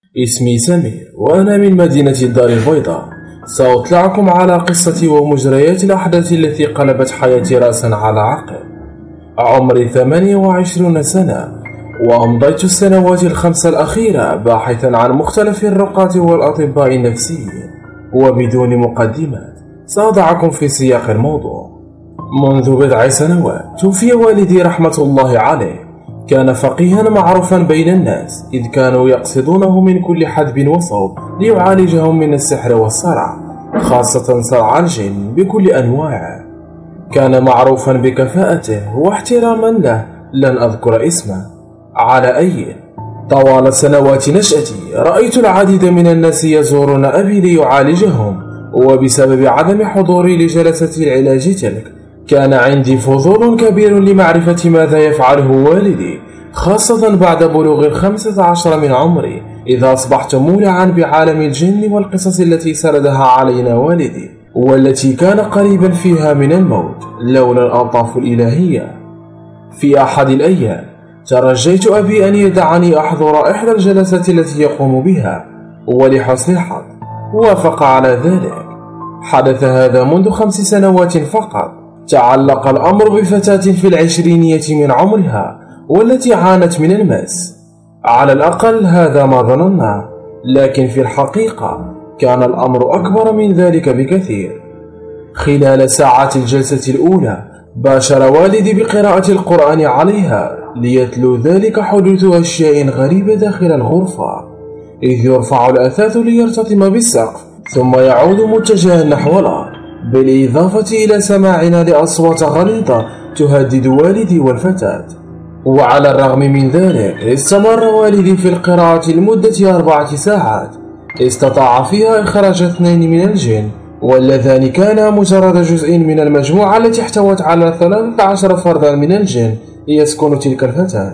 اسمي سمير وأنا من مدينة الدار البيضاء. سأطلعكم على قصتي ومجريات الأحداث التي قلبت حياتي رأسا على عقب. عمري 28 سنة، وأمضيت السنوات الخمسة الأخيرة باحثا عن مختلف الرقاة والأطباء النفسيين. وبدون مقدمات سأضعكم في سياق الموضوع. منذ بضع سنوات توفي والدي رحمة الله عليه. كان فقيها معروفا بين الناس، إذ كانوا يقصدونه من كل حدب وصوب ليعالجهم من السحر والصرع، خاصة صرع الجن بكل أنواعه. كان معروفا بكفاءته واحتراما له، لن أذكر اسمه. على أي، طوال سنوات نشأتي رأيت العديد من الناس يزورون أبي ليعالجهم، وبسبب عدم حضوري لجلسة العلاج تلك كان عندي فضول كبير لمعرفة ماذا يفعله والدي، خاصة بعد بلوغ 15 من عمري، إذا أصبحت مولعا بعالم الجن والقصص التي سردها علينا والدي، والتي كان قريبا فيها من الموت لولا الألطاف الإلهية. في أحد الأيام ترجيت أبي أن يدعني أحضر إحدى الجلسات التي يقوم بها، ولحسن الحظ وافق على ذلك. حدث هذا منذ 5 سنوات فقط. تعلق الأمر بفتاة في العشرينية من عمرها، والتي عانت من المس. على الأقل هذا ما ظننا، لكن في الحقيقة كان الأمر أكبر من ذلك بكثير. خلال ساعات الجلسة الأولى باشر والدي بقراءة القرآن عليها، ليتلو ذلك حدوث أشياء غريبة داخل الغرفة، إذ يرفع الأثاث ليرتطم بالسقف ثم يعود متجها نحو الأرض، بالإضافة إلى سماعنا لأصوات غليظة تهدد والدي والفتاة. وعلى الرغم من ذلك استمر والدي في القراءة لمدة 4 ساعات، استطاع فيها إخراج 2 من الجن، واللذان كانا مجرد جزء من المجموعة التي احتوت على 13 فردا من الجن يسكن تلك الفتاة.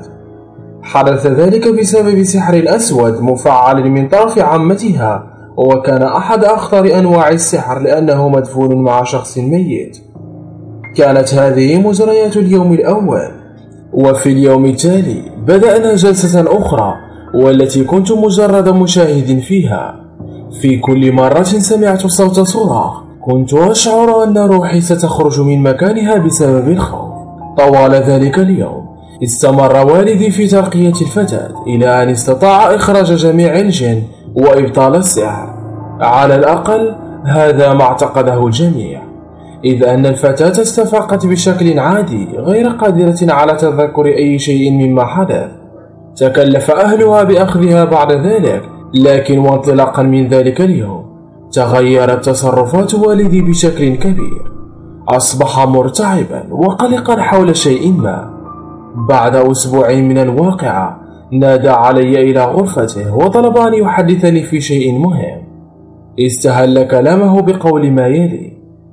حدث ذلك بسبب سحر أسود مفعل من طرف عمتها، وكان أحد أخطر أنواع السحر لأنه مدفون مع شخص ميت. كانت هذه مجريات اليوم الأول، وفي اليوم التالي بدأنا جلسة أخرى، والتي كنت مجرد مشاهد فيها. في كل مرة سمعت صوت صراخ كنت أشعر أن روحي ستخرج من مكانها بسبب الخوف. طوال ذلك اليوم استمر والدي في ترقية الفتاة إلى أن استطاع إخراج جميع الجن وإبطال السحر. على الأقل هذا ما اعتقده الجميع، إذ أن الفتاة استفاقت بشكل عادي غير قادرة على تذكر أي شيء مما حدث. تكلف أهلها بأخذها بعد ذلك، لكن وانطلاقا من ذلك اليوم تغيرت تصرفات والدي بشكل كبير. أصبح مرتعبا وقلقا حول شيء ما. بعد أسبوع من الواقعة نادى علي إلى غرفته وطلب أن يحدثني في شيء مهم. استهل كلامه بقول ما يلي: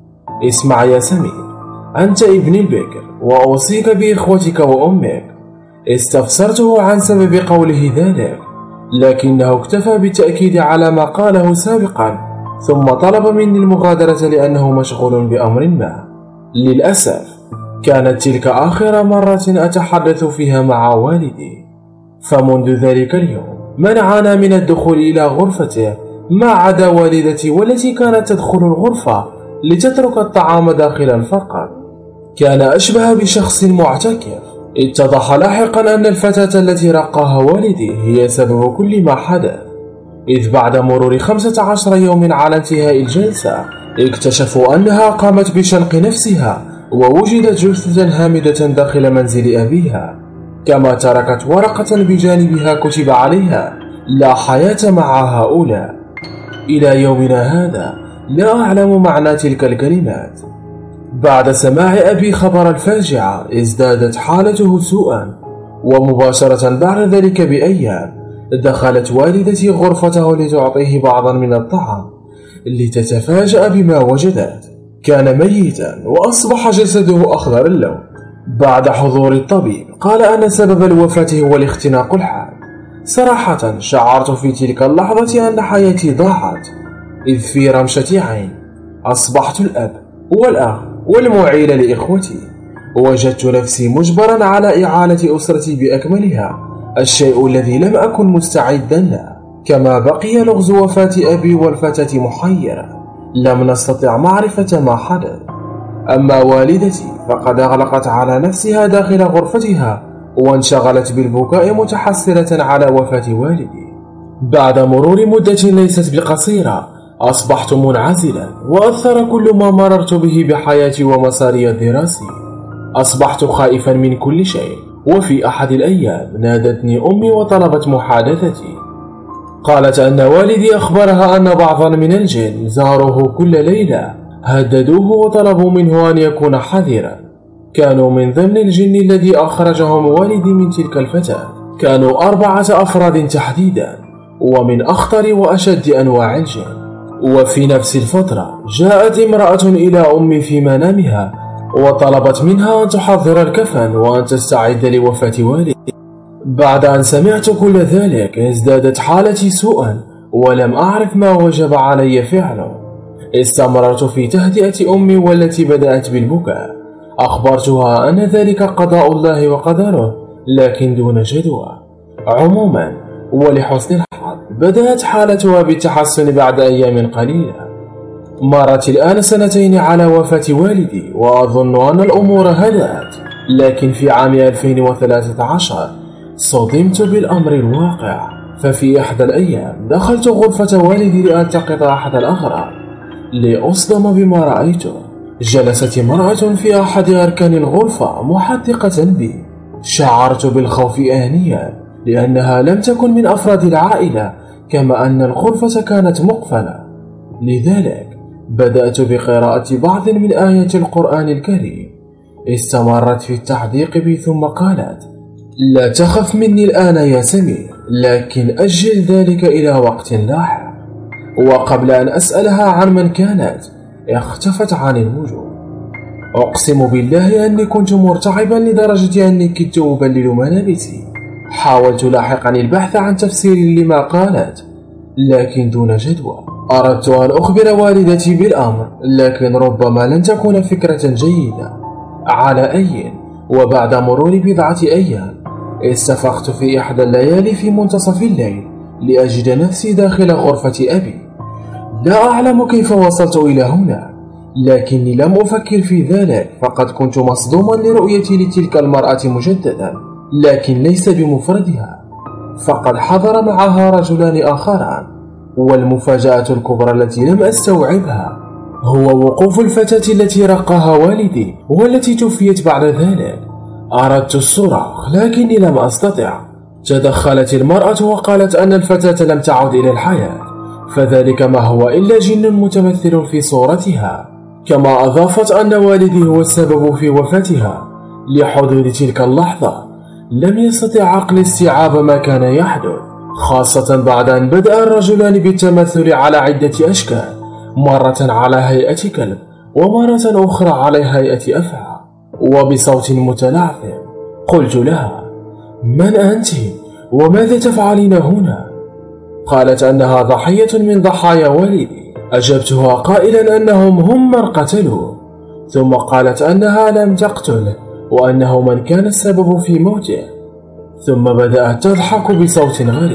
اسمع يا سمير، أنت ابن البكر، وأوصيك بإخوتك وأمك. استفسرته عن سبب قوله ذلك، لكنه اكتفى بالتأكيد على ما قاله سابقا، ثم طلب مني المغادرة لأنه مشغول بأمر ما. للأسف كانت تلك آخر مرة أتحدث فيها مع والدي، فمنذ ذلك اليوم منعنا من الدخول إلى غرفته، ما عدا والدتي والتي كانت تدخل الغرفة لتترك الطعام داخلا فقط. كان أشبه بشخص معتكف. اتضح لاحقا أن الفتاة التي رقاها والدي هي سبب كل ما حدث، إذ بعد مرور 15 يوم على انتهاء الجلسة اكتشفوا أنها قامت بشنق نفسها، ووجدت جثة هامدة داخل منزل أبيها، كما تركت ورقة بجانبها كتب عليها: لا حياة مع هؤلاء. إلى يومنا هذا لا أعلم معنى تلك الكلمات. بعد سماع أبي خبر الفاجعة ازدادت حالته سوءا، ومباشرة بعد ذلك بأيام دخلت والدتي غرفته لتعطيه بعضا من الطعام، لتتفاجأ بما وجدت. كان ميتا وأصبح جسده أخضر اللون. بعد حضور الطبيب قال أن سبب الوفاة هو الاختناق الحاد. صراحة شعرت في تلك اللحظة أن حياتي ضاعت، إذ في رمشة عين أصبحت الأب والأخ والمعيل لإخوتي. وجدت نفسي مجبرا على إعالة أسرتي بأكملها، الشيء الذي لم أكن مستعدا له. كما بقي لغز وفاة أبي والفتاة محيرا، لم نستطع معرفة ما حدث. أما والدتي فقد أغلقت على نفسها داخل غرفتها وانشغلت بالبكاء متحسرة على وفاة والدي. بعد مرور مدة ليست بقصيرة أصبحت منعزلا، وأثر كل ما مررت به بحياتي ومساري الدراسي. أصبحت خائفا من كل شيء. وفي أحد الأيام نادتني أمي وطلبت محادثتي. قالت أن والدي أخبرها أن بعضا من الجن زاروه كل ليلة، هددوه وطلبوا منه أن يكون حذرا. كانوا من ضمن الجن الذي أخرجهم والدي من تلك الفتاة. كانوا 4 أفراد تحديدا، ومن أخطر وأشد أنواع الجن. وفي نفس الفترة جاءت امرأة إلى أمي في منامها وطلبت منها أن تحضر الكفن وأن تستعد لوفاة والدي. بعد أن سمعت كل ذلك ازدادت حالتي سوءا، ولم أعرف ما وجب علي فعله. استمررت في تهدئة أمي والتي بدأت بالبكاء. أخبرتها أن ذلك قضاء الله وقدره، لكن دون جدوى. عموما ولحسن الحظ بدأت حالتها بالتحسن بعد أيام قليلة. مرت الآن 2 على وفاة والدي، وأظن أن الأمور هدأت. لكن في عام 2013 صدمت بالأمر الواقع. ففي إحدى الأيام دخلت غرفة والدي لألتقط أحد الأغراض، لأصدم بما رأيته. جلست امرأة في أحد أركان الغرفة محدقة بي. شعرت بالخوف آنيا، لأنها لم تكن من أفراد العائلة، كما أن الغرفة كانت مقفلة. لذلك بدأت بقراءة بعض من آيات القرآن الكريم. استمرت في التحديق بي ثم قالت: لا تخف مني الآن يا سمير، لكن أجل ذلك إلى وقت لاحق. وقبل أن أسألها عن من كانت اختفت عن الوجود. أقسم بالله أني كنت مرتعبا لدرجة أني كدت أبلل ملابسي. حاولت لاحقا البحث عن تفسير لما قالت، لكن دون جدوى. أردت أن أخبر والدتي بالأمر، لكن ربما لن تكون فكرة جيدة. على أي، وبعد مرور 4 أيام استفقت في إحدى الليالي في منتصف الليل لأجد نفسي داخل غرفة أبي. لا أعلم كيف وصلت إلى هنا، لكني لم أفكر في ذلك، فقد كنت مصدوما لرؤيتي لتلك المرأة مجددا، لكن ليس بمفردها، فقد حضر معها رجلان آخران. والمفاجأة الكبرى التي لم أستوعبها هو وقوف الفتاة التي رقاها والدي والتي توفيت بعد ذلك. أردت الصراخ لكني لم أستطع. تدخلت المرأة وقالت أن الفتاة لم تعد إلى الحياة، فذلك ما هو إلا جن متمثل في صورتها. كما أضافت أن والدي هو السبب في وفاتها. لحدود تلك اللحظة لم يستطع عقلي استيعاب ما كان يحدث، خاصة بعد أن بدأ الرجلان بالتمثل على عدة أشكال، مرة على هيئة كلب، ومرة أخرى على هيئة أفعى، وبصوت متلعثم. قلت لها: من أنت؟ وماذا تفعلين هنا؟ قالت أنها ضحية من ضحايا والدي. أجبتها قائلا أنهم هم من قتلوه، ثم قالت أنها لم تقتله، وأنه من كان السبب في موته. ثم بدأت تضحك بصوت غريب.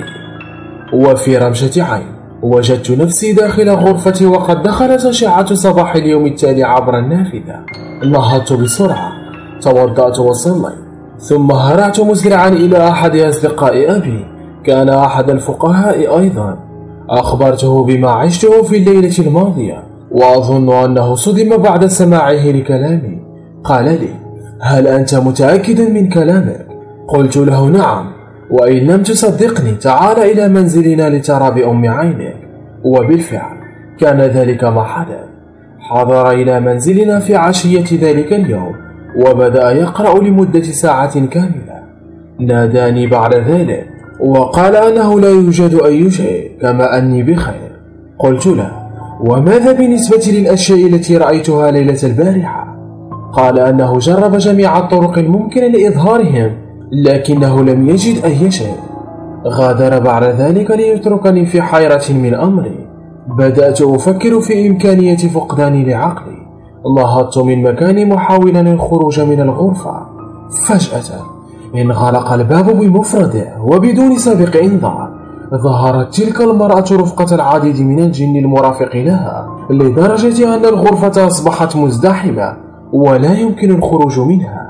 وفي رمشة عين وجدت نفسي داخل غرفتي، وقد دخلت أشعة صباح اليوم التالي عبر النافذة. نهضت بسرعة، توضأت وصليت، ثم هرعت مسرعا إلى أحد أصدقاء أبي، كان أحد الفقهاء أيضا. أخبرته بما عشته في الليلة الماضية، وأظن أنه صدم بعد سماعه لكلامي. قال لي: هل أنت متأكد من كلامك؟ قلت له: نعم، وإن لم تصدقني تعال إلى منزلنا لترى بأم عينك. وبالفعل كان ذلك ما حدث. حضر إلى منزلنا في عشية ذلك اليوم، وبدأ يقرأ لمدة ساعة كاملة. ناداني بعد ذلك وقال أنه لا يوجد أي شيء، كما أني بخير. قلت له: وماذا بالنسبة للأشياء التي رأيتها ليلة البارحة؟ قال أنه جرب جميع الطرق الممكنة لإظهارهم، لكنه لم يجد أي شيء. غادر بعد ذلك ليتركني في حيرة من أمري. بدأت أفكر في إمكانية فقداني لعقلي. نهضت من مكاني محاولا الخروج من الغرفة. فجأة انغلق الباب بمفرده وبدون سابق إنذار. ظهرت تلك المرأة رفقة العديد من الجن المرافق لها، لدرجة أن الغرفة أصبحت مزدحمة ولا يمكن الخروج منها.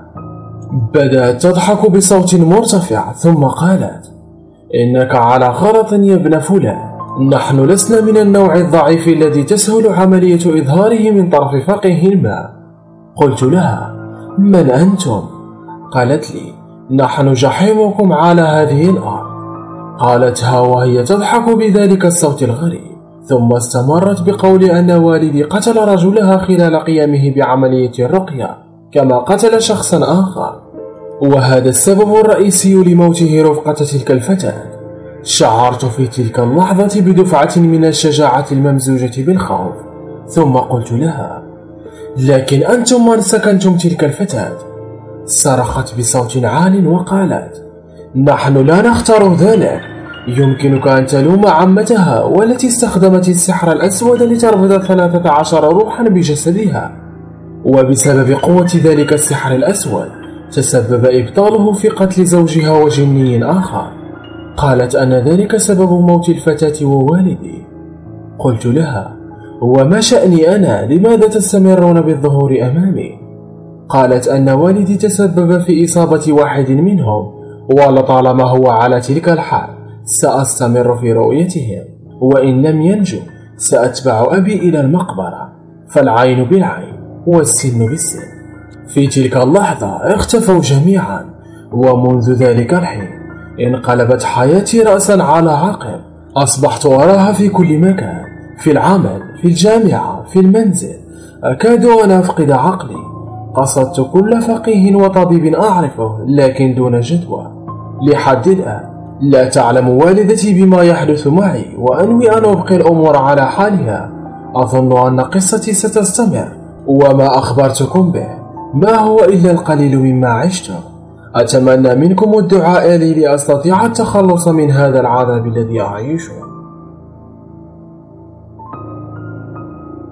بدأت تضحك بصوت مرتفع ثم قالت: إنك على غلط يا ابن فلان، نحن لسنا من النوع الضعيف الذي تسهل عملية إظهاره من طرف فقه ما. قلت لها: من أنتم؟ قالت لي: نحن جحيمكم على هذه الأرض. قالتها وهي تضحك بذلك الصوت الغريب، ثم استمرت بقول أن والدي قتل رجلها خلال قيامه بعملية الرقية كما قتل شخصا آخر، وهذا السبب الرئيسي لموته رفقة تلك الفتاة. شعرت في تلك اللحظة بدفعة من الشجاعة الممزوجة بالخوف، ثم قلت لها: لكن أنتم من سكنتم تلك الفتاة؟ صرخت بصوت عال وقالت: نحن لا نختار ذلك، يمكنك أن تلوم عمتها والتي استخدمت السحر الأسود لتربط 13 روحا بجسدها، وبسبب قوة ذلك السحر الأسود تسبب إبطاله في قتل زوجها وجني آخر. قالت أن ذلك سبب موت الفتاة ووالدي. قلت لها: وما شأني أنا؟ لماذا تستمرون بالظهور أمامي؟ قالت أن والدي تسبب في إصابة واحد منهم، ولطالما هو على تلك الحال سأستمر في رؤيتهم، وإن لم ينجو سأتبع أبي إلى المقبرة، فالعين بالعين والسن بالسن. في تلك اللحظة اختفوا جميعا، ومنذ ذلك الحين انقلبت حياتي رأسا على عقب. أصبحت أراها في كل مكان، في العمل، في الجامعة، في المنزل، أكاد أن أفقد عقلي. قصدت كل فقيه وطبيب أعرفه لكن دون جدوى. لحد الآن لا تعلم والدتي بما يحدث معي، وأنوي أن أبقي الأمور على حالها. أظن أن قصتي ستستمر، وما أخبرتكم به ما هو إلا القليل مما عشته. أتمنى منكم الدعاء لي لأستطيع التخلص من هذا العذاب الذي أعيشه.